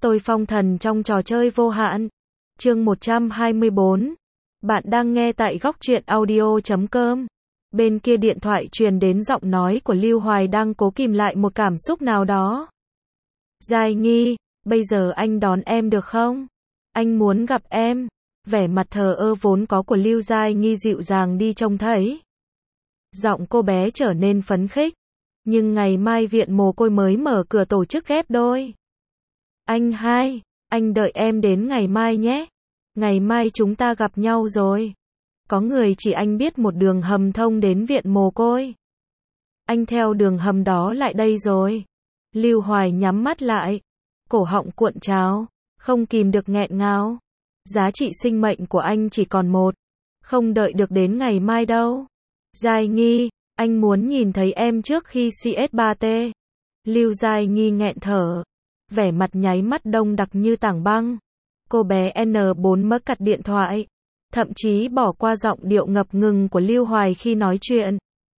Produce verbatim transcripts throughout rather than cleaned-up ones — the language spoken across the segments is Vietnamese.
Tôi phong thần trong trò chơi vô hạn. Chương một trăm hai mươi bốn. Bạn đang nghe tại góc truyện audio chấm com. Bên kia điện thoại truyền đến giọng nói của Lưu Hoài đang cố kìm lại một cảm xúc nào đó. Giai Nghi, bây giờ anh đón em được không? Anh muốn gặp em. Vẻ mặt thờ ơ vốn có của Lưu Giai Nghi dịu dàng đi trông thấy. Giọng cô bé trở nên phấn khích. Nhưng ngày mai viện mồ côi mới mở cửa tổ chức ghép đôi. Anh hai, anh đợi em đến ngày mai nhé. Ngày mai chúng ta gặp nhau rồi. Có người chỉ anh biết một đường hầm thông đến viện mồ côi. Anh theo đường hầm đó lại đây rồi. Lưu Hoài nhắm mắt lại. Cổ họng cuộn trào, không kìm được nghẹn ngào. Giá trị sinh mệnh của anh chỉ còn một. Không đợi được đến ngày mai đâu. Giai Nghi, anh muốn nhìn thấy em trước khi xê ét ba tê. Lưu Giai Nghi nghẹn thở. Vẻ mặt nháy mắt đông đặc như tảng băng. Cô bé en bốn mất cặt điện thoại. Thậm chí bỏ qua giọng điệu ngập ngừng của Lưu Hoài khi nói chuyện.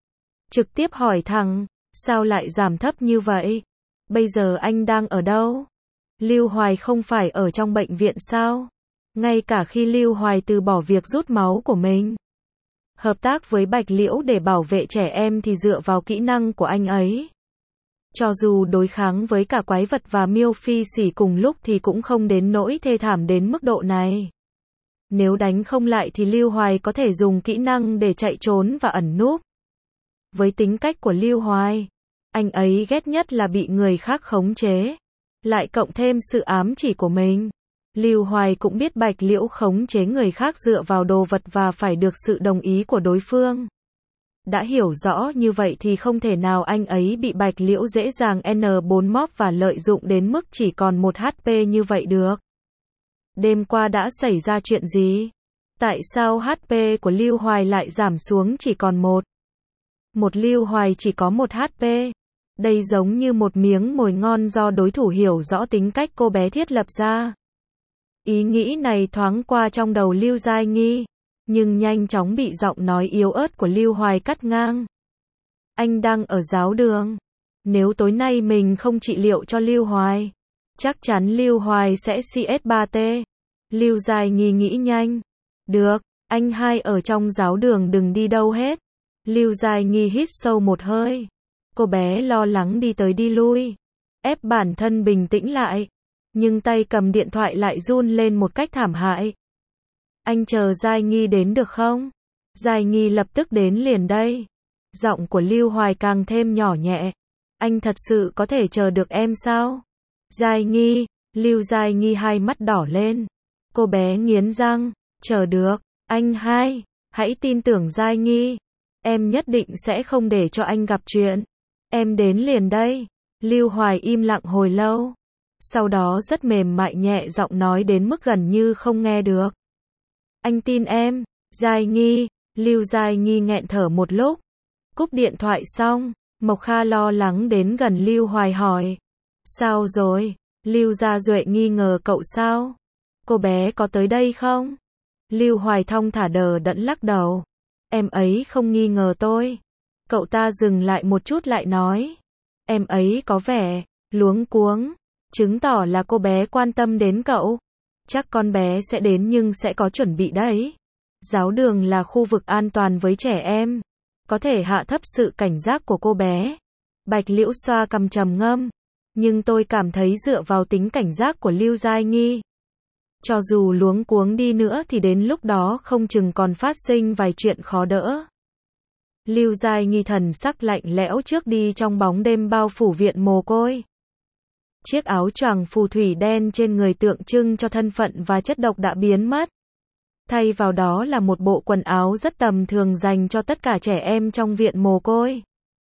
Trực tiếp hỏi thẳng, sao lại giảm thấp như vậy? Bây giờ anh đang ở đâu? Lưu Hoài không phải ở trong bệnh viện sao? Ngay cả khi Lưu Hoài từ bỏ việc rút máu của mình, hợp tác với Bạch Liễu để bảo vệ trẻ em thì dựa vào kỹ năng của anh ấy. Cho dù đối kháng với cả quái vật và miêu phi xỉ cùng lúc thì cũng không đến nỗi thê thảm đến mức độ này. Nếu đánh không lại thì Lưu Hoài có thể dùng kỹ năng để chạy trốn và ẩn núp. Với tính cách của Lưu Hoài, anh ấy ghét nhất là bị người khác khống chế. Lại cộng thêm sự ám chỉ của mình. Lưu Hoài cũng biết Bạch Liễu khống chế người khác dựa vào đồ vật và phải được sự đồng ý của đối phương. Đã hiểu rõ như vậy thì không thể nào anh ấy bị Bạch Liễu dễ dàng en bốn móp và lợi dụng đến mức chỉ còn một hát pê như vậy được. Đêm qua đã xảy ra chuyện gì? Tại sao hát pê của Lưu Hoài lại giảm xuống chỉ còn một? Một Lưu Hoài chỉ có một hát pê. Đây giống như một miếng mồi ngon do đối thủ hiểu rõ tính cách cô bé thiết lập ra. Ý nghĩ này thoáng qua trong đầu Lưu Giai Nghi, nhưng nhanh chóng bị giọng nói yếu ớt của Lưu Hoài cắt ngang. Anh đang ở giáo đường. Nếu tối nay mình không trị liệu cho Lưu Hoài, chắc chắn Lưu Hoài sẽ xê ét ba tê. Lưu Giai Nghi nghĩ nhanh. Được, anh hai ở trong giáo đường đừng đi đâu hết. Lưu Giai Nghi hít sâu một hơi. Cô bé lo lắng đi tới đi lui, ép bản thân bình tĩnh lại. Nhưng tay cầm điện thoại lại run lên một cách thảm hại. Anh chờ Giai Nghi đến được không? Giai Nghi lập tức đến liền đây. Giọng của Lưu Hoài càng thêm nhỏ nhẹ. Anh thật sự có thể chờ được em sao? Giai Nghi, Lưu Giai Nghi hai mắt đỏ lên. Cô bé nghiến răng, chờ được, anh hai, hãy tin tưởng Giai Nghi. Em nhất định sẽ không để cho anh gặp chuyện. Em đến liền đây. Lưu Hoài im lặng hồi lâu. Sau đó rất mềm mại nhẹ giọng nói đến mức gần như không nghe được. Anh tin em, Giai Nghi. Lưu Giai Nghi nghẹn thở một lúc. Cúp điện thoại xong, Mộc Kha lo lắng đến gần Lưu Hoài hỏi. Sao rồi? Lưu Gia Duệ nghi ngờ cậu sao? Cô bé có tới đây không? Lưu Hoài thong thả đờ đẫn lắc đầu. Em ấy không nghi ngờ tôi. Cậu ta dừng lại một chút lại nói. Em ấy có vẻ luống cuống, chứng tỏ là cô bé quan tâm đến cậu. Chắc con bé sẽ đến nhưng sẽ có chuẩn bị đấy. Giáo đường là khu vực an toàn với trẻ em. Có thể hạ thấp sự cảnh giác của cô bé. Bạch Liễu xoa cằm trầm ngâm. Nhưng tôi cảm thấy dựa vào tính cảnh giác của Lưu Giai Nghi, cho dù luống cuống đi nữa thì đến lúc đó không chừng còn phát sinh vài chuyện khó đỡ. Lưu Giai Nghi thần sắc lạnh lẽo trước đi trong bóng đêm bao phủ viện mồ côi. Chiếc áo choàng phù thủy đen trên người tượng trưng cho thân phận và chất độc đã biến mất. Thay vào đó là một bộ quần áo rất tầm thường dành cho tất cả trẻ em trong viện mồ côi.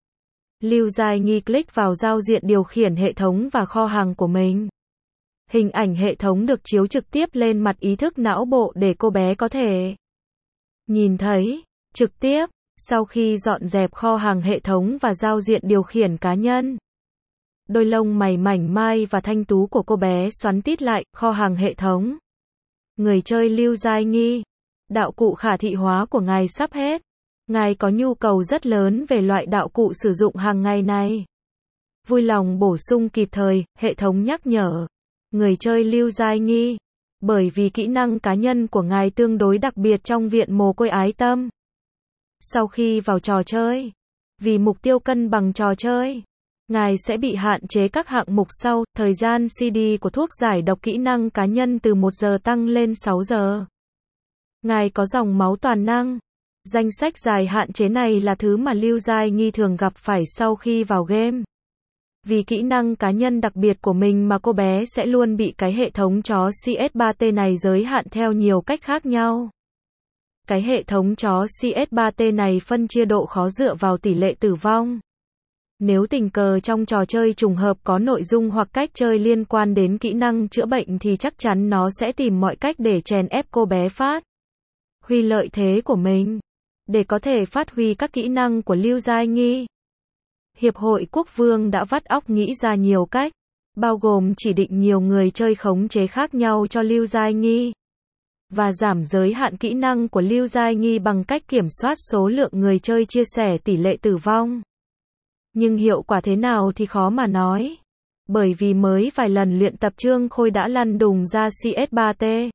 Lưu Giai Nghi click vào giao diện điều khiển hệ thống và kho hàng của mình. Hình ảnh hệ thống được chiếu trực tiếp lên mặt ý thức não bộ để cô bé có thể nhìn thấy trực tiếp. Sau khi dọn dẹp kho hàng hệ thống và giao diện điều khiển cá nhân, đôi lông mày mảnh mai và thanh tú của cô bé xoắn tít lại. Kho hàng hệ thống. Người chơi Lưu Giai Nghi, đạo cụ khả thị hóa của ngài sắp hết. Ngài có nhu cầu rất lớn về loại đạo cụ sử dụng hàng ngày này. Vui lòng bổ sung kịp thời, hệ thống nhắc nhở. người chơi Lưu Giai Nghi. Bởi vì kỹ năng cá nhân của ngài tương đối đặc biệt trong viện mồ côi ái tâm. Sau khi vào trò chơi, vì mục tiêu cân bằng trò chơi, ngài sẽ bị hạn chế các hạng mục sau, thời gian xê đê của thuốc giải độc kỹ năng cá nhân từ một giờ tăng lên sáu giờ. Ngài có dòng máu toàn năng. Danh sách dài hạn chế này là thứ mà Lưu Giai Nghi thường gặp phải sau khi vào game. Vì kỹ năng cá nhân đặc biệt của mình mà cô bé sẽ luôn bị cái hệ thống chó xê ét ba tê này giới hạn theo nhiều cách khác nhau. Cái hệ thống chó xê ét ba tê này phân chia độ khó dựa vào tỷ lệ tử vong. Nếu tình cờ trong trò chơi trùng hợp có nội dung hoặc cách chơi liên quan đến kỹ năng chữa bệnh thì chắc chắn nó sẽ tìm mọi cách để chèn ép cô bé phát huy lợi thế của mình. Để có thể phát huy các kỹ năng của Lưu Giai Nghi, Hiệp hội Quốc Vương đã vắt óc nghĩ ra nhiều cách, bao gồm chỉ định nhiều người chơi khống chế khác nhau cho Lưu Giai Nghi, và giảm giới hạn kỹ năng của Lưu Giai Nghi bằng cách kiểm soát số lượng người chơi chia sẻ tỷ lệ tử vong. Nhưng hiệu quả thế nào thì khó mà nói. Bởi vì mới vài lần luyện tập Trương Khôi đã lăn đùng ra xê ét ba tê.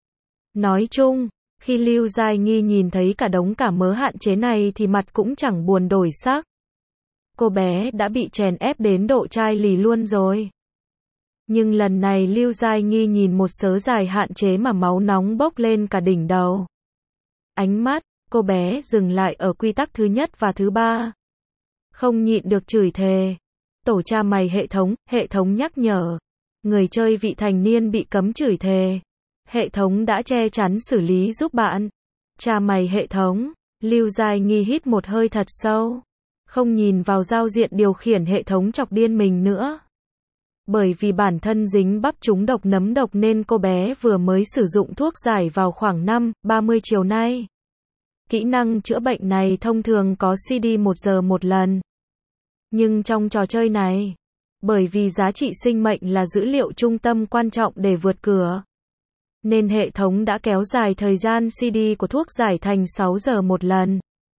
Nói chung, khi Lưu Giai Nghi nhìn thấy cả đống cả mớ hạn chế này thì mặt cũng chẳng buồn đổi sắc. Cô bé đã bị chèn ép đến độ chai lì luôn rồi. Nhưng lần này Lưu Giai Nghi nhìn một sớ dài hạn chế mà máu nóng bốc lên cả đỉnh đầu. Ánh mắt cô bé dừng lại ở quy tắc thứ nhất và thứ ba. Không nhịn được chửi thề. Tổ cha mày hệ thống, hệ thống nhắc nhở. Người chơi vị thành niên bị cấm chửi thề. Hệ thống đã che chắn xử lý giúp bạn. Cha mày hệ thống. Lưu Giai Nghi hít một hơi thật sâu. Không nhìn vào giao diện điều khiển hệ thống chọc điên mình nữa. Bởi vì bản thân dính bắp trúng độc nấm độc nên cô bé vừa mới sử dụng thuốc giải vào khoảng năm ba mươi chiều nay. Kỹ năng chữa bệnh này thông thường có xê đê một giờ một lần. Nhưng trong trò chơi này, bởi vì giá trị sinh mệnh là dữ liệu trung tâm quan trọng để vượt cửa, nên hệ thống đã kéo dài thời gian xê đê của thuốc giải thành sáu giờ một lần.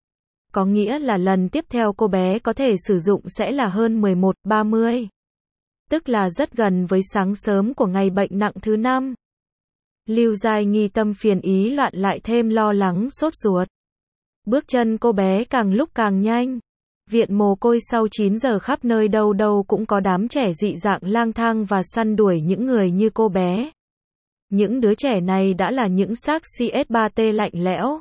Có nghĩa là lần tiếp theo cô bé có thể sử dụng sẽ là hơn mười một ba mươi. Tức là rất gần với sáng sớm của ngày bệnh nặng thứ năm. Lưu Giai Nghi tâm phiền ý loạn lại thêm lo lắng sốt ruột. Bước chân cô bé càng lúc càng nhanh. Viện mồ côi sau chín giờ khắp nơi đâu đâu cũng có đám trẻ dị dạng lang thang và săn đuổi những người như cô bé. Những đứa trẻ này đã là những xác xê ét ba tê lạnh lẽo.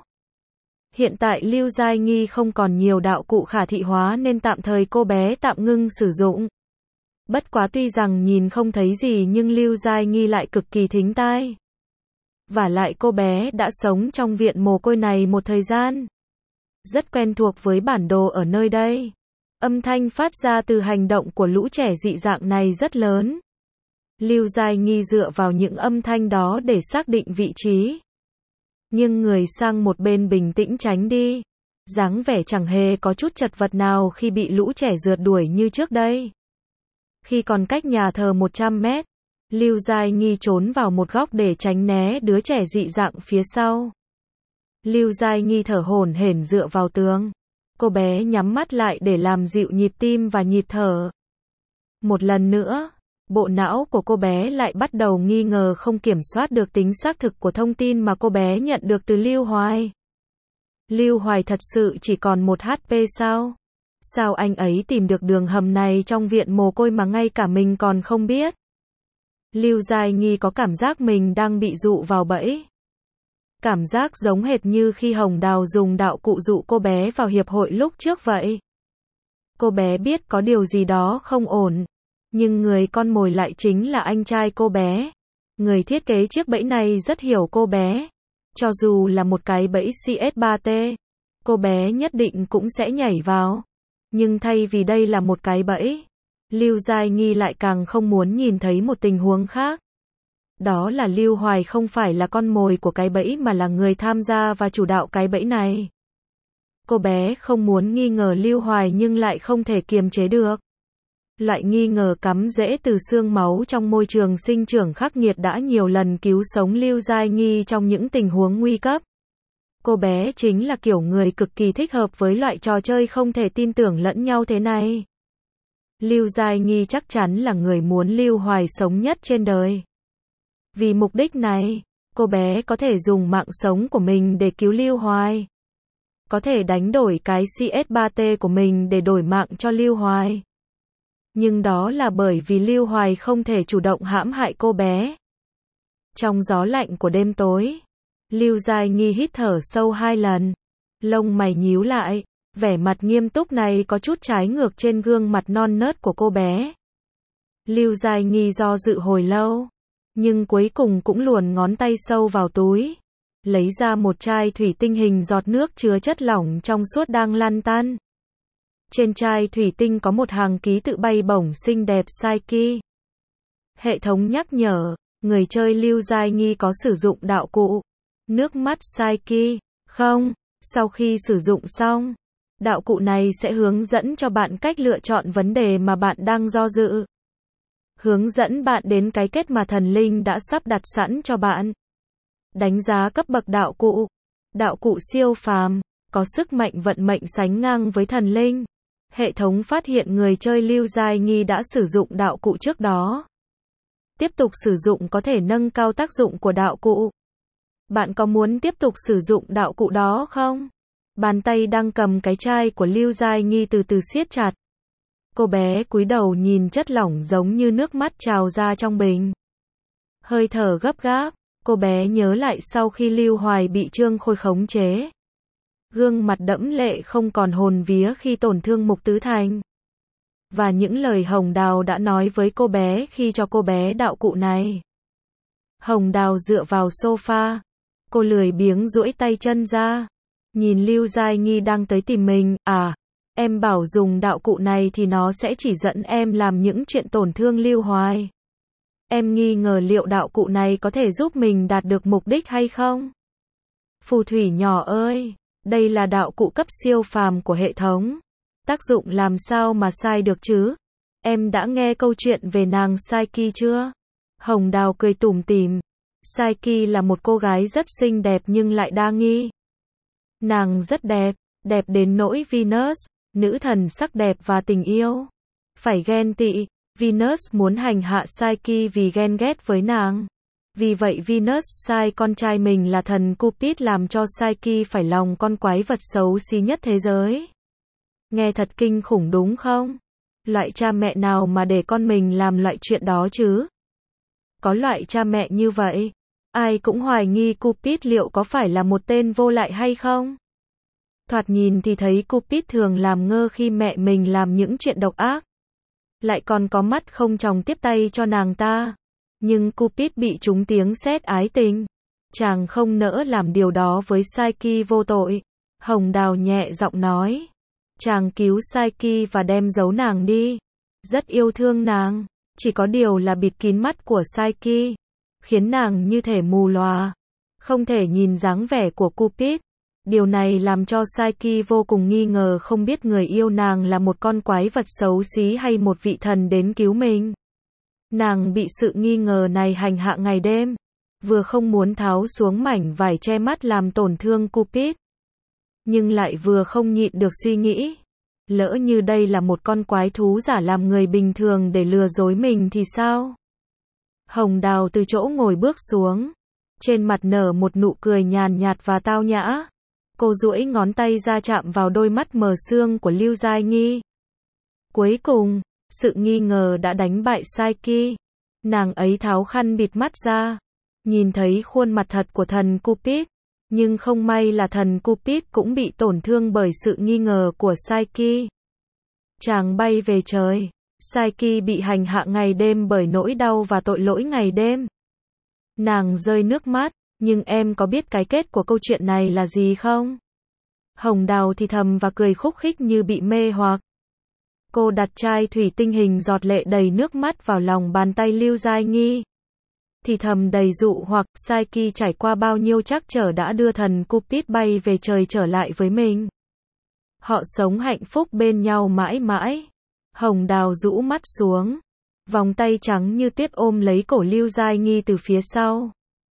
Hiện tại Lưu Giai Nghi không còn nhiều đạo cụ khả thị hóa nên tạm thời cô bé tạm ngưng sử dụng. Bất quá tuy rằng nhìn không thấy gì nhưng Lưu Giai Nghi lại cực kỳ thính tai. Vả lại cô bé đã sống trong viện mồ côi này một thời gian. Rất quen thuộc với bản đồ ở nơi đây. Âm thanh phát ra từ hành động của lũ trẻ dị dạng này rất lớn. Lưu Giai Nghi dựa vào những âm thanh đó để xác định vị trí. Nhưng người sang một bên bình tĩnh tránh đi. Dáng vẻ chẳng hề có chút chật vật nào khi bị lũ trẻ rượt đuổi như trước đây. Khi còn cách nhà thờ một trăm mét, Lưu Giai Nghi trốn vào một góc để tránh né đứa trẻ dị dạng phía sau. Lưu Giai Nghi thở hổn hển dựa vào tường. Cô bé nhắm mắt lại để làm dịu nhịp tim và nhịp thở. Một lần nữa, bộ não của cô bé lại bắt đầu nghi ngờ không kiểm soát được tính xác thực của thông tin mà cô bé nhận được từ Lưu Hoài. Lưu Hoài thật sự chỉ còn một hát pê sao? Sao anh ấy tìm được đường hầm này trong viện mồ côi mà ngay cả mình còn không biết? Lưu Giai Nghi có cảm giác mình đang bị dụ vào bẫy. Cảm giác giống hệt như khi Hồng Đào dùng đạo cụ dụ cô bé vào hiệp hội lúc trước vậy. Cô bé biết có điều gì đó không ổn. Nhưng người con mồi lại chính là anh trai cô bé. Người thiết kế chiếc bẫy này rất hiểu cô bé. Cho dù là một cái bẫy xê ét ba tê, cô bé nhất định cũng sẽ nhảy vào. Nhưng thay vì đây là một cái bẫy, Lưu Giai Nghi lại càng không muốn nhìn thấy một tình huống khác. Đó là Lưu Hoài không phải là con mồi của cái bẫy mà là người tham gia và chủ đạo cái bẫy này. Cô bé không muốn nghi ngờ Lưu Hoài nhưng lại không thể kiềm chế được. Loại nghi ngờ cắm rễ từ xương máu trong môi trường sinh trưởng khắc nghiệt đã nhiều lần cứu sống Lưu Giai Nghi trong những tình huống nguy cấp. Cô bé chính là kiểu người cực kỳ thích hợp với loại trò chơi không thể tin tưởng lẫn nhau thế này. Lưu Giai Nghi chắc chắn là người muốn Lưu Hoài sống nhất trên đời. Vì mục đích này, cô bé có thể dùng mạng sống của mình để cứu Lưu Hoài. Có thể đánh đổi cái C S ba T của mình để đổi mạng cho Lưu Hoài. Nhưng đó là bởi vì Lưu Hoài không thể chủ động hãm hại cô bé. Trong gió lạnh của đêm tối, Lưu Giai Nghi hít thở sâu hai lần. Lông mày nhíu lại, vẻ mặt nghiêm túc này có chút trái ngược trên gương mặt non nớt của cô bé. Lưu Giai Nghi do dự hồi lâu, nhưng cuối cùng cũng luồn ngón tay sâu vào túi, lấy ra một chai thủy tinh hình giọt nước chứa chất lỏng trong suốt đang lăn tăn. Trên chai thủy tinh có một hàng ký tự bay bổng xinh đẹp Saiki. Hệ thống nhắc nhở, người chơi Lưu Giai Nghi có sử dụng đạo cụ nước mắt Saiki không? Sau khi sử dụng xong, đạo cụ này sẽ hướng dẫn cho bạn cách lựa chọn vấn đề mà bạn đang do dự. Hướng dẫn bạn đến cái kết mà thần linh đã sắp đặt sẵn cho bạn. Đánh giá cấp bậc đạo cụ. Đạo cụ siêu phàm, có sức mạnh vận mệnh sánh ngang với thần linh. Hệ thống phát hiện người chơi Lưu Giai Nghi đã sử dụng đạo cụ trước đó. Tiếp tục sử dụng có thể nâng cao tác dụng của đạo cụ. Bạn có muốn tiếp tục sử dụng đạo cụ đó không? Bàn tay đang cầm cái chai của Lưu Giai Nghi từ từ siết chặt. Cô bé cúi đầu nhìn chất lỏng giống như nước mắt trào ra trong bình. Hơi thở gấp gáp, cô bé nhớ lại sau khi Lưu Hoài bị Trương Khôi khống chế. Gương mặt đẫm lệ không còn hồn vía khi tổn thương Mục Tứ Thành. Và những lời Hồng Đào đã nói với cô bé khi cho cô bé đạo cụ này. Hồng Đào dựa vào sofa. Cô lười biếng duỗi tay chân ra. Nhìn Lưu Giai Nghi đang tới tìm mình, à, em bảo dùng đạo cụ này thì nó sẽ chỉ dẫn em làm những chuyện tổn thương Lưu Hoài. Em nghi ngờ liệu đạo cụ này có thể giúp mình đạt được mục đích hay không? Phù thủy nhỏ ơi, đây là đạo cụ cấp siêu phàm của hệ thống. Tác dụng làm sao mà sai được chứ? Em đã nghe câu chuyện về nàng Saiki chưa? Hồng Đào cười tủm tỉm. Saiki là một cô gái rất xinh đẹp nhưng lại đa nghi. Nàng rất đẹp, đẹp đến nỗi Venus, nữ thần sắc đẹp và tình yêu, phải ghen tị. Venus muốn hành hạ Saiki vì ghen ghét với nàng. Vì vậy Venus sai con trai mình là thần Cupid làm cho Saiki phải lòng con quái vật xấu xí nhất thế giới. Nghe thật kinh khủng đúng không? Loại cha mẹ nào mà để con mình làm loại chuyện đó chứ? Có loại cha mẹ như vậy, ai cũng hoài nghi Cupid liệu có phải là một tên vô lại hay không? Thoạt nhìn thì thấy Cupid thường làm ngơ khi mẹ mình làm những chuyện độc ác. Lại còn có mắt không tròng tiếp tay cho nàng ta. Nhưng Cupid bị trúng tiếng sét ái tình. Chàng không nỡ làm điều đó với Saiki vô tội. Hồng Đào nhẹ giọng nói. Chàng cứu Saiki và đem giấu nàng đi. Rất yêu thương nàng. Chỉ có điều là bịt kín mắt của Saiki. Khiến nàng như thể mù lòa. Không thể nhìn dáng vẻ của Cupid. Điều này làm cho Saiki vô cùng nghi ngờ không biết người yêu nàng là một con quái vật xấu xí hay một vị thần đến cứu mình. Nàng bị sự nghi ngờ này hành hạ ngày đêm. Vừa không muốn tháo xuống mảnh vải che mắt làm tổn thương Cupid. Nhưng lại vừa không nhịn được suy nghĩ. Lỡ như đây là một con quái thú giả làm người bình thường để lừa dối mình thì sao? Hồng Đào từ chỗ ngồi bước xuống. Trên mặt nở một nụ cười nhàn nhạt và tao nhã. Cô duỗi ngón tay ra chạm vào đôi mắt mờ sương của Lưu Giai Nghi. Cuối cùng, sự nghi ngờ đã đánh bại Saiki. Nàng ấy tháo khăn bịt mắt ra. Nhìn thấy khuôn mặt thật của thần Cupid. Nhưng không may là thần Cupid cũng bị tổn thương bởi sự nghi ngờ của Saiki. Chàng bay về trời. Saiki bị hành hạ ngày đêm bởi nỗi đau và tội lỗi ngày đêm. Nàng rơi nước mắt. Nhưng em có biết cái kết của câu chuyện này là gì không? Hồng Đào thì thầm và cười khúc khích như bị mê hoặc. Cô đặt chai thủy tinh hình giọt lệ đầy nước mắt vào lòng bàn tay Lưu Giai Nghi. Thì thầm đầy dụ hoặc Saiki trải qua bao nhiêu trắc trở đã đưa thần Cupid bay về trời trở lại với mình. Họ sống hạnh phúc bên nhau mãi mãi. Hồng Đào rũ mắt xuống. Vòng tay trắng như tuyết ôm lấy cổ Lưu Giai Nghi từ phía sau.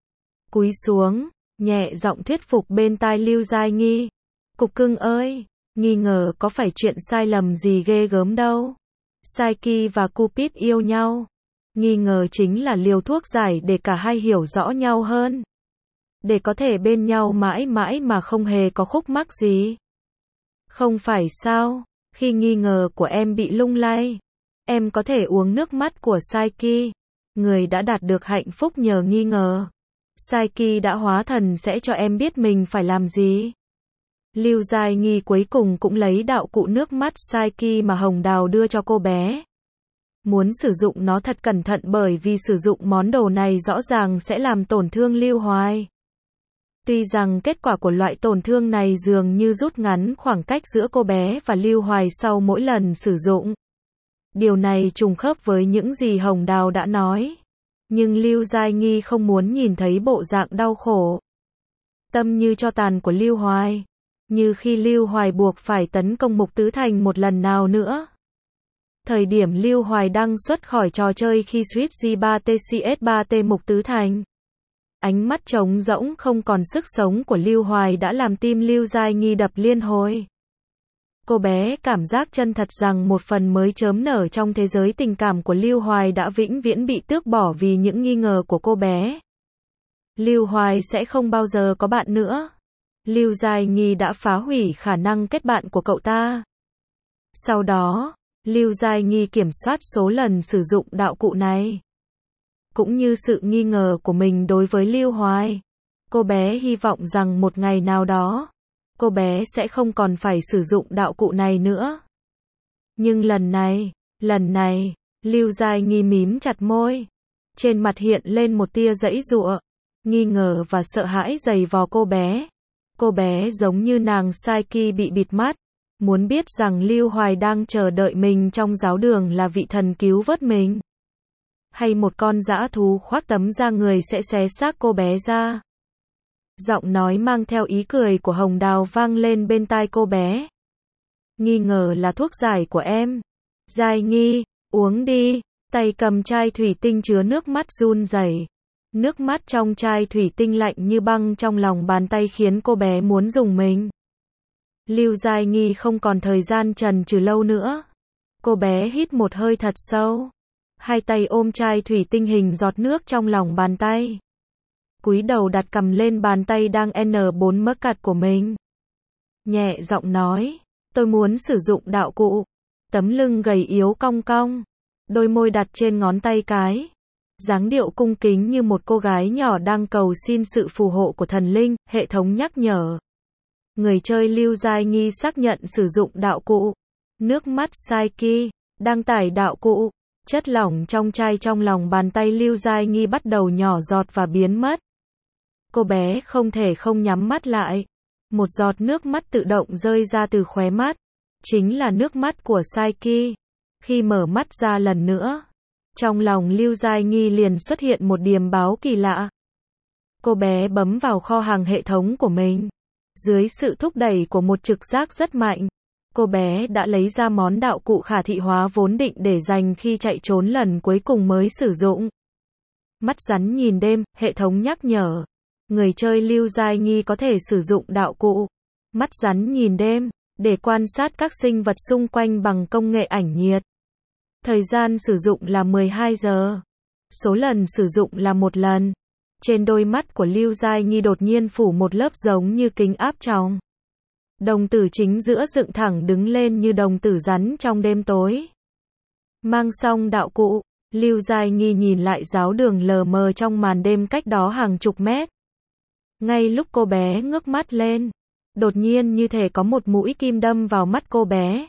Cúi xuống, nhẹ giọng thuyết phục bên tai Lưu Giai Nghi. Cục cưng ơi, nghi ngờ có phải chuyện sai lầm gì ghê gớm đâu. Saiki và Cupid yêu nhau. Nghi ngờ chính là liều thuốc giải để cả hai hiểu rõ nhau hơn. Để có thể bên nhau mãi mãi mà không hề có khúc mắc gì. Không phải sao, khi nghi ngờ của em bị lung lay, em có thể uống nước mắt của Saiki, người đã đạt được hạnh phúc nhờ nghi ngờ. Saiki đã hóa thần sẽ cho em biết mình phải làm gì. Lưu Giai Nghi cuối cùng cũng lấy đạo cụ nước mắt Saiki mà Hồng Đào đưa cho cô bé. Muốn sử dụng nó thật cẩn thận bởi vì sử dụng món đồ này rõ ràng sẽ làm tổn thương Lưu Hoài. Tuy rằng kết quả của loại tổn thương này dường như rút ngắn khoảng cách giữa cô bé và Lưu Hoài sau mỗi lần sử dụng. Điều này trùng khớp với những gì Hồng Đào đã nói. Nhưng Lưu Giai Nghi không muốn nhìn thấy bộ dạng đau khổ, tâm như tro tàn của Lưu Hoài. Như khi Lưu Hoài buộc phải tấn công Mục Tứ Thành một lần nào nữa. Thời điểm Lưu Hoài đăng xuất khỏi trò chơi khi Switch G ba T C S ba T Mục Tứ Thành. Ánh mắt trống rỗng không còn sức sống của Lưu Hoài đã làm tim Lưu Giai Nghi đập liên hồi. Cô bé cảm giác chân thật rằng một phần mới chớm nở trong thế giới tình cảm của Lưu Hoài đã vĩnh viễn bị tước bỏ vì những nghi ngờ của cô bé. Lưu Hoài sẽ không bao giờ có bạn nữa. Lưu Giai Nghi đã phá hủy khả năng kết bạn của cậu ta. Sau đó, Lưu Giai Nghi kiểm soát số lần sử dụng đạo cụ này. Cũng như sự nghi ngờ của mình đối với Lưu Hoài. Cô bé hy vọng rằng một ngày nào đó, cô bé sẽ không còn phải sử dụng đạo cụ này nữa. Nhưng lần này, lần này, Lưu Giai Nghi mím chặt môi. Trên mặt hiện lên một tia giãy giụa, nghi ngờ và sợ hãi dày vò cô bé. Cô bé giống như nàng Saiki bị bịt mắt, muốn biết rằng Lưu Hoài đang chờ đợi mình trong giáo đường là vị thần cứu vớt mình. Hay một con dã thú khoác tấm da người sẽ xé xác cô bé ra. Giọng nói mang theo ý cười của Hồng Đào vang lên bên tai cô bé. Nghi ngờ là thuốc giải của em. Giai Nghi, uống đi. Tay cầm chai thủy tinh chứa nước mắt run rẩy. Nước mắt trong chai thủy tinh lạnh như băng trong lòng bàn tay khiến cô bé muốn dùng mình. Lưu Giai Nghi không còn thời gian chần chừ lâu nữa. Cô bé hít một hơi thật sâu. Hai tay ôm chai thủy tinh hình giọt nước trong lòng bàn tay. Cúi đầu đặt cầm lên bàn tay đang N bốn mấc cặt của mình. Nhẹ giọng nói, tôi muốn sử dụng đạo cụ. Tấm lưng gầy yếu cong cong. Đôi môi đặt trên ngón tay cái. Dáng điệu cung kính như một cô gái nhỏ đang cầu xin sự phù hộ của thần linh, hệ thống nhắc nhở. Người chơi Lưu Giai Nghi xác nhận sử dụng đạo cụ. Nước mắt Saiki, đăng tải đạo cụ. Chất lỏng trong chai trong lòng bàn tay Lưu Giai Nghi bắt đầu nhỏ giọt và biến mất. Cô bé không thể không nhắm mắt lại. Một giọt nước mắt tự động rơi ra từ khóe mắt. Chính là nước mắt của Saiki. Khi mở mắt ra lần nữa, trong lòng Lưu Giai Nghi liền xuất hiện một điềm báo kỳ lạ. Cô bé bấm vào kho hàng hệ thống của mình. Dưới sự thúc đẩy của một trực giác rất mạnh, cô bé đã lấy ra món đạo cụ khả thị hóa vốn định để dành khi chạy trốn lần cuối cùng mới sử dụng. Mắt rắn nhìn đêm, hệ thống nhắc nhở. Người chơi Lưu Giai Nghi có thể sử dụng đạo cụ mắt rắn nhìn đêm để quan sát các sinh vật xung quanh bằng công nghệ ảnh nhiệt. Thời gian sử dụng là mười hai giờ. Số lần sử dụng là một lần. Trên đôi mắt của Lưu Giai Nghi đột nhiên phủ một lớp giống như kính áp tròng. Đồng tử chính giữa dựng thẳng đứng lên như đồng tử rắn trong đêm tối. Mang xong đạo cụ, Lưu Giai Nghi nhìn lại giáo đường lờ mờ trong màn đêm cách đó hàng chục mét. Ngay lúc cô bé ngước mắt lên, đột nhiên như thể có một mũi kim đâm vào mắt cô bé.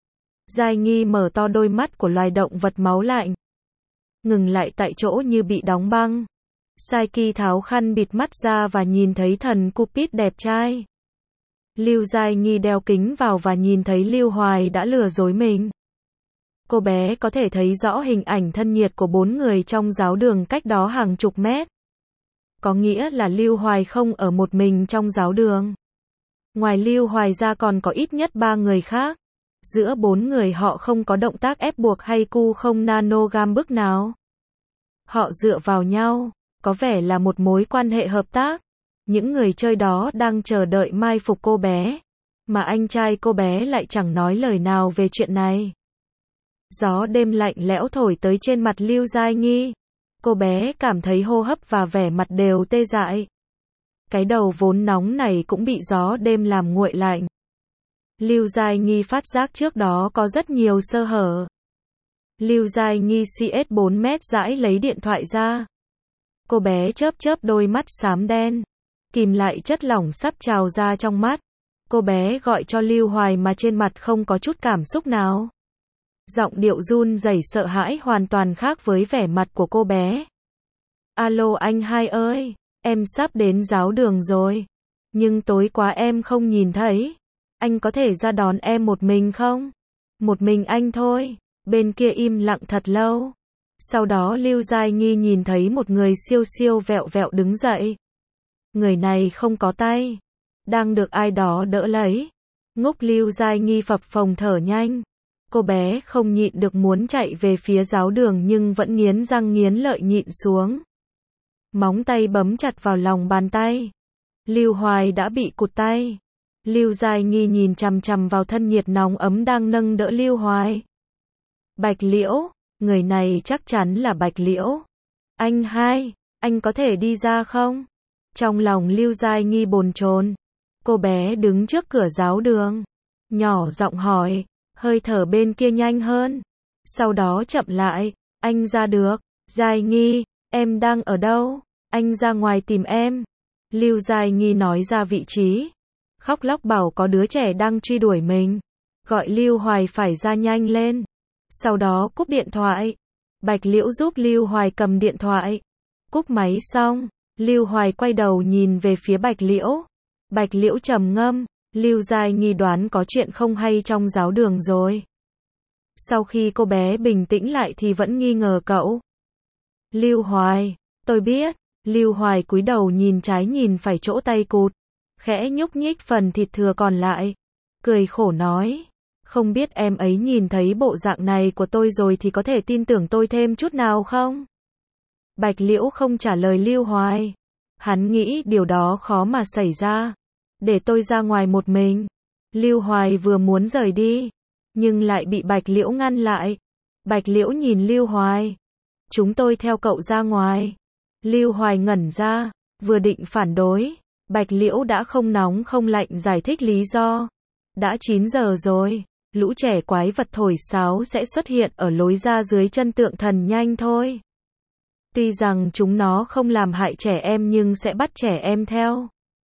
Giai Nghi mở to đôi mắt của loài động vật máu lạnh. Ngừng lại tại chỗ như bị đóng băng. Saiki tháo khăn bịt mắt ra và nhìn thấy thần Cupid đẹp trai. Lưu Giai Nghi đeo kính vào và nhìn thấy Lưu Hoài đã lừa dối mình. Cô bé có thể thấy rõ hình ảnh thân nhiệt của bốn người trong giáo đường cách đó hàng chục mét. Có nghĩa là Lưu Hoài không ở một mình trong giáo đường. Ngoài Lưu Hoài ra còn có ít nhất ba người khác. Giữa bốn người họ không có động tác ép buộc hay cu không nano gam bức nào. Họ dựa vào nhau, có vẻ là một mối quan hệ hợp tác. Những người chơi đó đang chờ đợi mai phục cô bé, mà anh trai cô bé lại chẳng nói lời nào về chuyện này. Gió đêm lạnh lẽo thổi tới trên mặt Lưu Giai Nghi. Cô bé cảm thấy hô hấp và vẻ mặt đều tê dại. Cái đầu vốn nóng này cũng bị gió đêm làm nguội lạnh. Lưu Giai Nghi phát giác trước đó có rất nhiều sơ hở. Lưu Giai Nghi xê ét bốn mét rãi lấy điện thoại ra. Cô bé chớp chớp đôi mắt xám đen. Kìm lại chất lỏng sắp trào ra trong mắt. Cô bé gọi cho Lưu Hoài mà trên mặt không có chút cảm xúc nào. Giọng điệu run rẩy sợ hãi hoàn toàn khác với vẻ mặt của cô bé. Alo anh hai ơi, em sắp đến giáo đường rồi. Nhưng tối quá em không nhìn thấy. Anh có thể ra đón em một mình không? Một mình anh thôi. Bên kia im lặng thật lâu. Sau đó Lưu Giai Nghi nhìn thấy một người siêu siêu vẹo vẹo đứng dậy. Người này không có tay. Đang được ai đó đỡ lấy. Ngốc Lưu Giai Nghi phập phồng thở nhanh. Cô bé không nhịn được muốn chạy về phía giáo đường nhưng vẫn nghiến răng nghiến lợi nhịn xuống. Móng tay bấm chặt vào lòng bàn tay. Lưu Hoài đã bị cụt tay. Lưu Giai Nghi nhìn chằm chằm vào thân nhiệt nóng ấm đang nâng đỡ Lưu Hoài. Bạch Liễu, người này chắc chắn là Bạch Liễu. Anh hai, anh có thể đi ra không? Trong lòng Lưu Giai Nghi bồn chồn. Cô bé đứng trước cửa giáo đường. Nhỏ giọng hỏi, hơi thở bên kia nhanh hơn. Sau đó chậm lại, anh ra được. Giai Nghi, em đang ở đâu? Anh ra ngoài tìm em. Lưu Giai Nghi nói ra vị trí. Khóc lóc bảo có đứa trẻ đang truy đuổi mình. Gọi Lưu Hoài phải ra nhanh lên. Sau đó cúp điện thoại. Bạch Liễu giúp Lưu Hoài cầm điện thoại. Cúp máy xong, Lưu Hoài quay đầu nhìn về phía Bạch Liễu. Bạch Liễu trầm ngâm, Lưu Giai Nghi đoán có chuyện không hay trong giáo đường rồi. Sau khi cô bé bình tĩnh lại thì vẫn nghi ngờ cậu. Lưu Hoài, tôi biết. Lưu Hoài cúi đầu nhìn trái nhìn phải chỗ tay cụt. Khẽ nhúc nhích phần thịt thừa còn lại. Cười khổ nói. Không biết em ấy nhìn thấy bộ dạng này của tôi rồi thì có thể tin tưởng tôi thêm chút nào không? Bạch Liễu không trả lời Lưu Hoài. Hắn nghĩ điều đó khó mà xảy ra. Để tôi ra ngoài một mình. Lưu Hoài vừa muốn rời đi. Nhưng lại bị Bạch Liễu ngăn lại. Bạch Liễu nhìn Lưu Hoài. Chúng tôi theo cậu ra ngoài. Lưu Hoài ngẩn ra. Vừa định phản đối. Bạch Liễu đã không nóng không lạnh giải thích lý do. Đã chín giờ rồi. Lũ trẻ quái vật thổi sáo sẽ xuất hiện ở lối ra dưới chân tượng thần nhanh thôi. Tuy rằng chúng nó không làm hại trẻ em nhưng sẽ bắt trẻ em theo.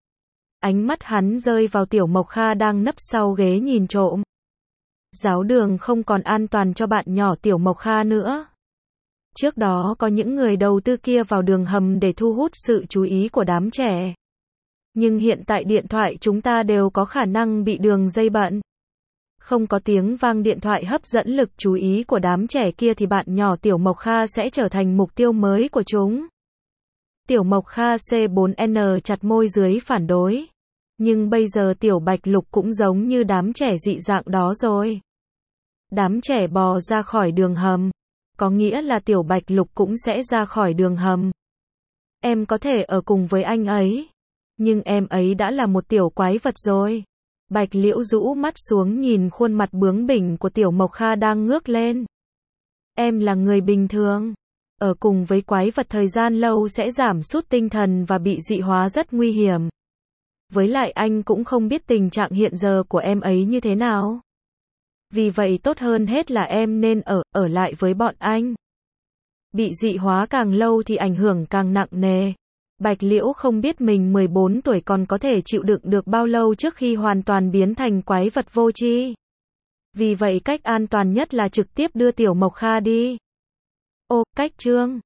Ánh mắt hắn rơi vào Tiểu Mộc Kha đang nấp sau ghế nhìn trộm. Giáo đường không còn an toàn cho bạn nhỏ Tiểu Mộc Kha nữa. Trước đó có những người đầu tư kia vào đường hầm để thu hút sự chú ý của đám trẻ. Nhưng hiện tại điện thoại chúng ta đều có khả năng bị đường dây bận. Không có tiếng vang điện thoại hấp dẫn lực chú ý của đám trẻ kia thì bạn nhỏ Tiểu Mộc Kha sẽ trở thành mục tiêu mới của chúng. Tiểu Mộc Kha C bốn N chặt môi dưới phản đối. Nhưng bây giờ Tiểu Bạch Lục cũng giống như đám trẻ dị dạng đó rồi. Đám trẻ bò ra khỏi đường hầm. Có nghĩa là Tiểu Bạch Lục cũng sẽ ra khỏi đường hầm. Em có thể ở cùng với anh ấy. Nhưng em ấy đã là một tiểu quái vật rồi. Bạch Liễu rũ mắt xuống nhìn khuôn mặt bướng bỉnh của Tiểu Mộc Kha đang ngước lên. Em là người bình thường. Ở cùng với quái vật thời gian lâu sẽ giảm sút tinh thần và bị dị hóa rất nguy hiểm. Với lại anh cũng không biết tình trạng hiện giờ của em ấy như thế nào. Vì vậy tốt hơn hết là em nên ở, ở lại với bọn anh. Bị dị hóa càng lâu thì ảnh hưởng càng nặng nề. Bạch Liễu không biết mình mười bốn tuổi còn có thể chịu đựng được bao lâu trước khi hoàn toàn biến thành quái vật vô tri. Vì vậy cách an toàn nhất là trực tiếp đưa Tiểu Mộc Kha đi. Ô, cách trương.